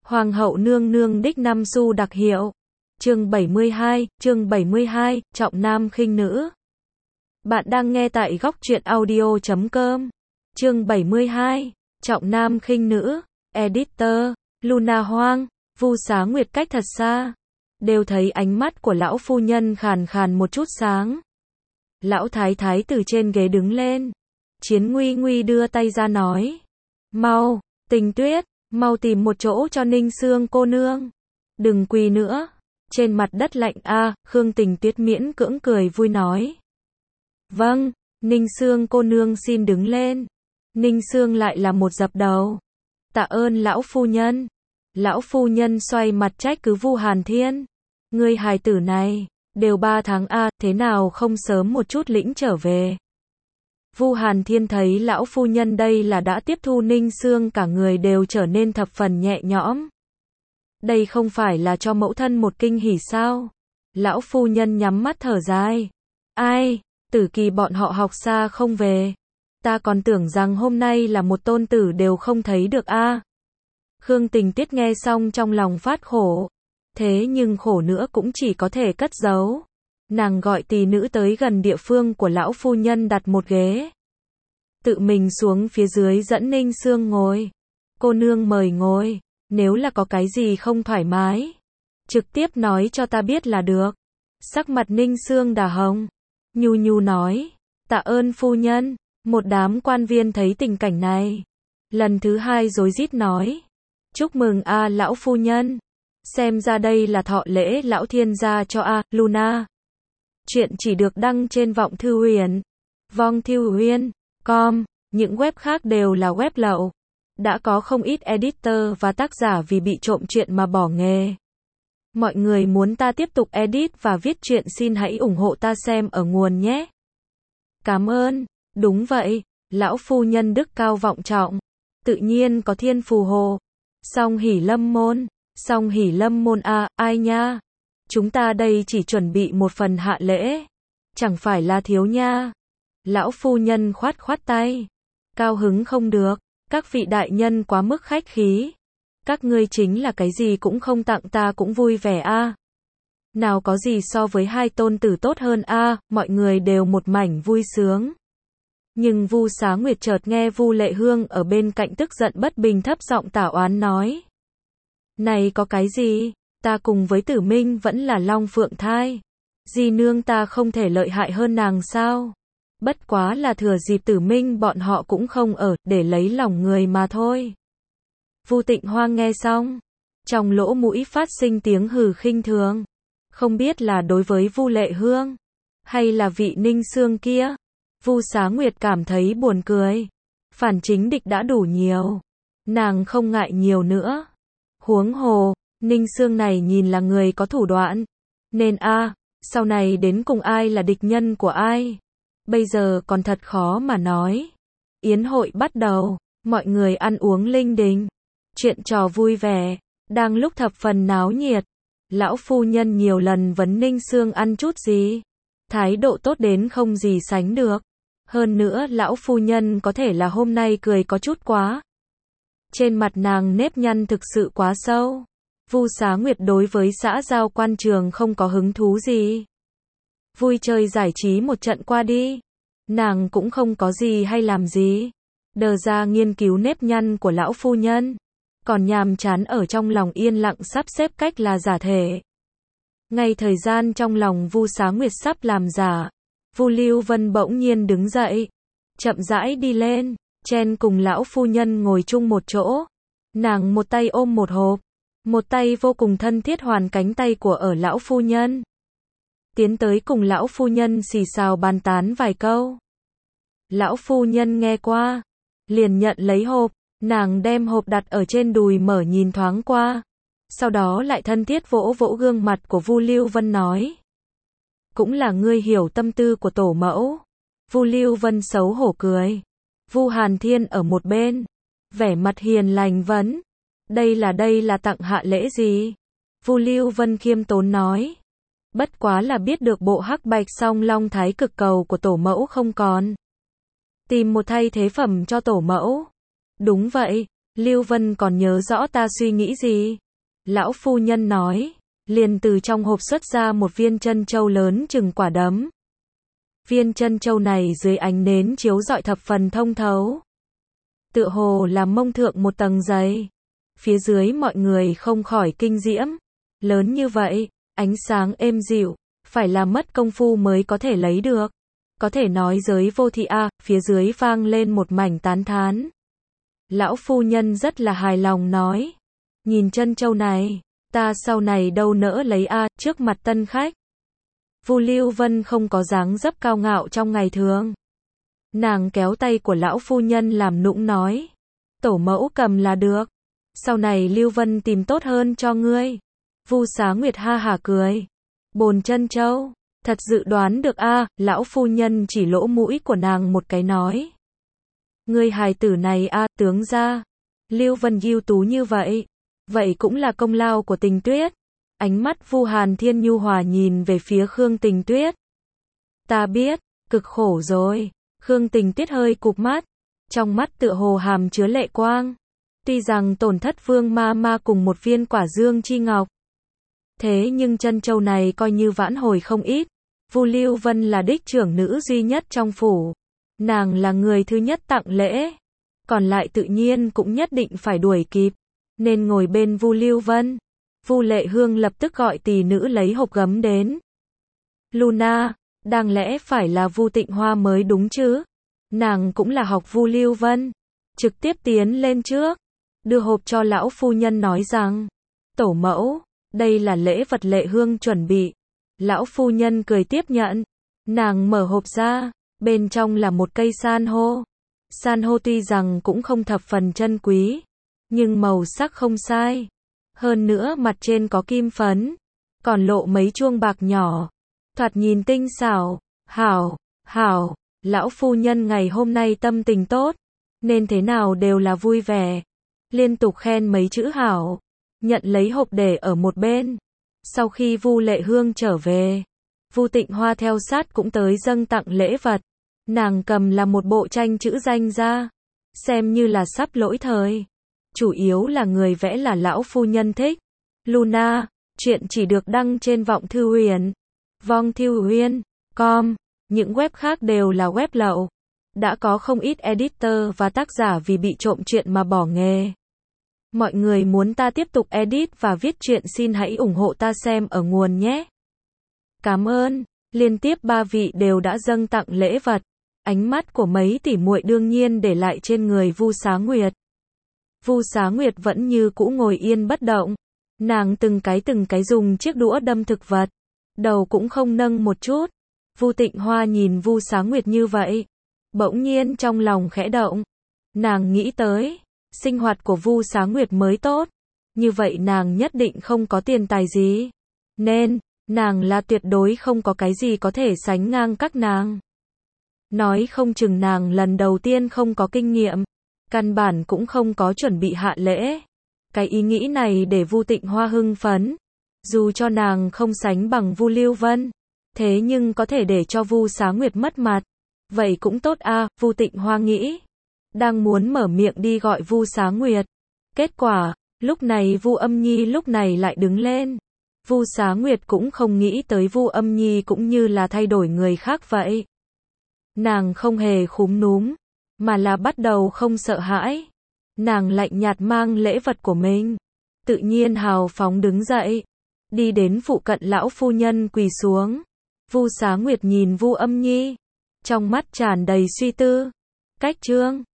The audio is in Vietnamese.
Hoàng hậu nương nương đích năm xu đặc hiệu. Chương 72, trọng nam khinh nữ. Bạn đang nghe tại góc truyện audio.com. Chương 72, trọng nam khinh nữ. Editor, Luna Hoang, Vu Xá Nguyệt cách thật xa. Đều thấy ánh mắt của lão phu nhân khàn khàn một chút sáng. Lão thái thái từ trên ghế đứng lên. Chiến Nguy Nguy đưa tay ra nói. Mau, Tình Tuyết, mau tìm một chỗ cho Ninh Xương cô nương. Đừng quỳ nữa. Trên mặt đất lạnh Khương Tình Tuyết miễn cưỡng cười vui nói. Vâng, Ninh Xương cô nương xin đứng lên. Ninh Xương lại là một dập đầu. Tạ ơn lão phu nhân. Lão phu nhân xoay mặt trách cứ Vu Hàn Thiên. Ngươi hài tử này, đều 3 tháng thế nào không sớm một chút lĩnh trở về. Vu Hàn Thiên thấy lão phu nhân đây là đã tiếp thu Ninh Xương, cả người đều trở nên thập phần nhẹ nhõm. Đây không phải là cho mẫu thân một kinh hỉ sao? Lão phu nhân nhắm mắt thở dài. Ai, Tử Kỳ bọn họ học xa không về. Ta còn tưởng rằng hôm nay là một tôn tử đều không thấy được Khương Tình Tuyết nghe xong trong lòng phát khổ. Thế nhưng khổ nữa cũng chỉ có thể cất giấu. Nàng gọi tỳ nữ tới gần địa phương của lão phu nhân đặt một ghế. Tự mình xuống phía dưới dẫn Ninh Xương ngồi. Cô nương mời ngồi, nếu là có cái gì không thoải mái, trực tiếp nói cho ta biết là được. Sắc mặt Ninh Xương đỏ hồng, nhu nhu nói, tạ ơn phu nhân. Một đám quan viên thấy tình cảnh này, lần thứ hai rối rít nói, chúc mừng lão phu nhân. Xem ra đây là thọ lễ lão thiên gia cho Luna. Chuyện chỉ được đăng trên Vọng Thư Huyền, Vong Thư Huyền, com, những web khác đều là web lậu. Đã có không ít editor và tác giả vì bị trộm chuyện mà bỏ nghề. Mọi người muốn ta tiếp tục edit và viết truyện xin hãy ủng hộ ta xem ở nguồn nhé. Cảm ơn. Đúng vậy, lão phu nhân đức cao vọng trọng, tự nhiên có thiên phù hộ. Song hỷ lâm môn ai nha. Chúng ta đây chỉ chuẩn bị một phần hạ lễ, chẳng phải là thiếu nha. Lão phu nhân khoát khoát tay. Cao hứng không được, các vị đại nhân quá mức khách khí. Các ngươi chính là cái gì cũng không tặng ta cũng vui vẻ Nào có gì so với hai tôn tử tốt hơn mọi người đều một mảnh vui sướng. Nhưng Vu Xá Nguyệt chợt nghe Vu Lệ Hương ở bên cạnh tức giận bất bình thấp giọng tả oán nói. Này có cái gì, ta cùng với Tử Minh vẫn là long phượng thai. Di nương ta không thể lợi hại hơn nàng sao? Bất quá là thừa dịp Tử Minh bọn họ cũng không ở, để lấy lòng người mà thôi. Vu Tịnh Hoang nghe xong, trong lỗ mũi phát sinh tiếng hừ khinh thường. Không biết là đối với Vu Lệ Hương, hay là vị Ninh Xương kia. Vu Xá Nguyệt cảm thấy buồn cười. Phản chính địch đã đủ nhiều, nàng không ngại nhiều nữa. Huống hồ, Ninh Xương này nhìn là người có thủ đoạn. Nên sau này đến cùng ai là địch nhân của ai, bây giờ còn thật khó mà nói. Yến hội bắt đầu, mọi người ăn uống linh đình. Chuyện trò vui vẻ, đang lúc thập phần náo nhiệt. Lão phu nhân nhiều lần vấn Ninh Xương ăn chút gì. Thái độ tốt đến không gì sánh được. Hơn nữa lão phu nhân có thể là hôm nay cười có chút quá. Trên mặt nàng nếp nhăn thực sự quá sâu. Vu Xá Nguyệt đối với xã giao quan trường không có hứng thú gì. Vui chơi giải trí một trận qua đi. Nàng cũng không có gì hay làm gì. Đờ ra nghiên cứu nếp nhăn của lão phu nhân. Còn nhàm chán ở trong lòng yên lặng sắp xếp cách là giả thể. Ngay thời gian trong lòng Vu Xá Nguyệt sắp làm giả, Vu Lưu Vân bỗng nhiên đứng dậy, chậm rãi đi lên, chen cùng lão phu nhân ngồi chung một chỗ. Nàng một tay ôm một hộp, một tay vô cùng thân thiết hoàn cánh tay của ở lão phu nhân. Tiến tới cùng lão phu nhân xì xào bàn tán vài câu. Lão phu nhân nghe qua, liền nhận lấy hộp, nàng đem hộp đặt ở trên đùi mở nhìn thoáng qua. Sau đó lại thân thiết vỗ vỗ gương mặt của Vu Lưu Vân nói. Cũng là ngươi hiểu tâm tư của tổ mẫu. Vu Lưu Vân xấu hổ cười. Vu Hàn Thiên ở một bên, vẻ mặt hiền lành vấn. Đây là tặng hạ lễ gì? Vu Lưu Vân khiêm tốn nói. Bất quá là biết được bộ hắc bạch song long thái cực cầu của tổ mẫu không còn. Tìm một thay thế phẩm cho tổ mẫu. Đúng vậy, Lưu Vân còn nhớ rõ ta suy nghĩ gì? Lão phu nhân nói, liền từ trong hộp xuất ra một viên trân châu lớn chừng quả đấm. Viên trân châu này dưới ánh nến chiếu rọi thập phần thông thấu. Tựa hồ làm mông thượng một tầng dày. Phía dưới mọi người không khỏi kinh diễm. Lớn như vậy, ánh sáng êm dịu, phải là mất công phu mới có thể lấy được. Có thể nói giới vô thị a, phía dưới vang lên một mảnh tán thán. Lão phu nhân rất là hài lòng nói. Nhìn trân châu này, ta sau này đâu nỡ lấy a, trước mặt tân khách. Vu Lưu Vân không có dáng dấp cao ngạo trong ngày thường. Nàng kéo tay của lão phu nhân làm nũng nói. Tổ mẫu cầm là được. Sau này Lưu Vân tìm tốt hơn cho ngươi. Vu Xá Nguyệt ha hả cười. Bồn trân châu, thật dự đoán được a, lão phu nhân chỉ lỗ mũi của nàng một cái nói. Ngươi hài tử này a, tướng gia. Lưu Vân ưu tú như vậy. Vậy cũng là công lao của Tình Tuyết. Ánh mắt Vu Hàn Thiên nhu hòa nhìn về phía Khương Tình Tuyết. Ta biết, cực khổ rồi. Khương Tình Tuyết hơi cụp mắt. Trong mắt tựa hồ hàm chứa lệ quang. Tuy rằng tổn thất Vương ma ma cùng một viên quả dương chi ngọc. Thế nhưng trân châu này coi như vãn hồi không ít. Vu Lưu Vân là đích trưởng nữ duy nhất trong phủ. Nàng là người thứ nhất tặng lễ. Còn lại tự nhiên cũng nhất định phải đuổi kịp. Nên ngồi bên Vu Lưu Vân. Vu Lệ Hương lập tức gọi tỷ nữ lấy hộp gấm đến. Luna, đáng lẽ phải là Vu Tịnh Hoa mới đúng chứ? Nàng cũng là học Vu Lưu Vân. Trực tiếp tiến lên trước. Đưa hộp cho lão phu nhân nói rằng. Tổ mẫu, đây là lễ vật Lệ Hương chuẩn bị. Lão phu nhân cười tiếp nhận. Nàng mở hộp ra. Bên trong là một cây san hô. San hô tuy rằng cũng không thập phần chân quý. Nhưng màu sắc không sai. Hơn nữa mặt trên có kim phấn. Còn lộ mấy chuông bạc nhỏ. Thoạt nhìn tinh xảo. Hảo. Lão phu nhân ngày hôm nay tâm tình tốt. Nên thế nào đều là vui vẻ. Liên tục khen mấy chữ hảo. Nhận lấy hộp để ở một bên. Sau khi Vu Lệ Hương trở về. Vu Tịnh Hoa theo sát cũng tới dâng tặng lễ vật. Nàng cầm là một bộ tranh chữ danh ra. Xem như là sắp lỗi thời. Chủ yếu là người vẽ là lão phu nhân thích. Luna, chuyện chỉ được đăng trên Vọng Thư Huyền. Vong Thư Huyền.com. Những web khác đều là web lậu. Đã có không ít editor và tác giả vì bị trộm chuyện mà bỏ nghề. Mọi người muốn ta tiếp tục edit và viết truyện xin hãy ủng hộ ta xem ở nguồn nhé. Cảm ơn. Liên tiếp 3 vị đều đã dâng tặng lễ vật. Ánh mắt của mấy tỷ muội đương nhiên để lại trên người Vu Xá Nguyệt. Vu Xá Nguyệt vẫn như cũ ngồi yên bất động. Nàng từng cái dùng chiếc đũa đâm thực vật. Đầu cũng không nâng một chút. Vu Tịnh Hoa nhìn Vu Xá Nguyệt như vậy. Bỗng nhiên trong lòng khẽ động. Nàng nghĩ tới. Sinh hoạt của Vu Xá Nguyệt mới tốt. Như vậy nàng nhất định không có tiền tài gì. Nên, nàng là tuyệt đối không có cái gì có thể sánh ngang các nàng. Nói không chừng nàng lần đầu tiên không có kinh nghiệm. Căn bản cũng không có chuẩn bị hạ lễ. Cái ý nghĩ này để Vu Tịnh Hoa hưng phấn. Dù cho nàng không sánh bằng Vu Lưu Vân. Thế nhưng có thể để cho Vu Xá Nguyệt mất mặt. Vậy cũng tốt a, Vu Tịnh Hoa nghĩ. Đang muốn mở miệng đi gọi Vu Xá Nguyệt. Kết quả, lúc này Vu Âm Nhi lúc này lại đứng lên. Vu Xá Nguyệt cũng không nghĩ tới Vu Âm Nhi cũng như là thay đổi người khác vậy. Nàng không hề khúm núm, mà là bắt đầu không sợ hãi. Nàng lạnh nhạt mang lễ vật của mình. Tự nhiên hào phóng đứng dậy. Đi đến phụ cận lão phu nhân quỳ xuống. Vu Xá Nguyệt nhìn Vu Âm Nhi. Trong mắt tràn đầy suy tư. Cách chương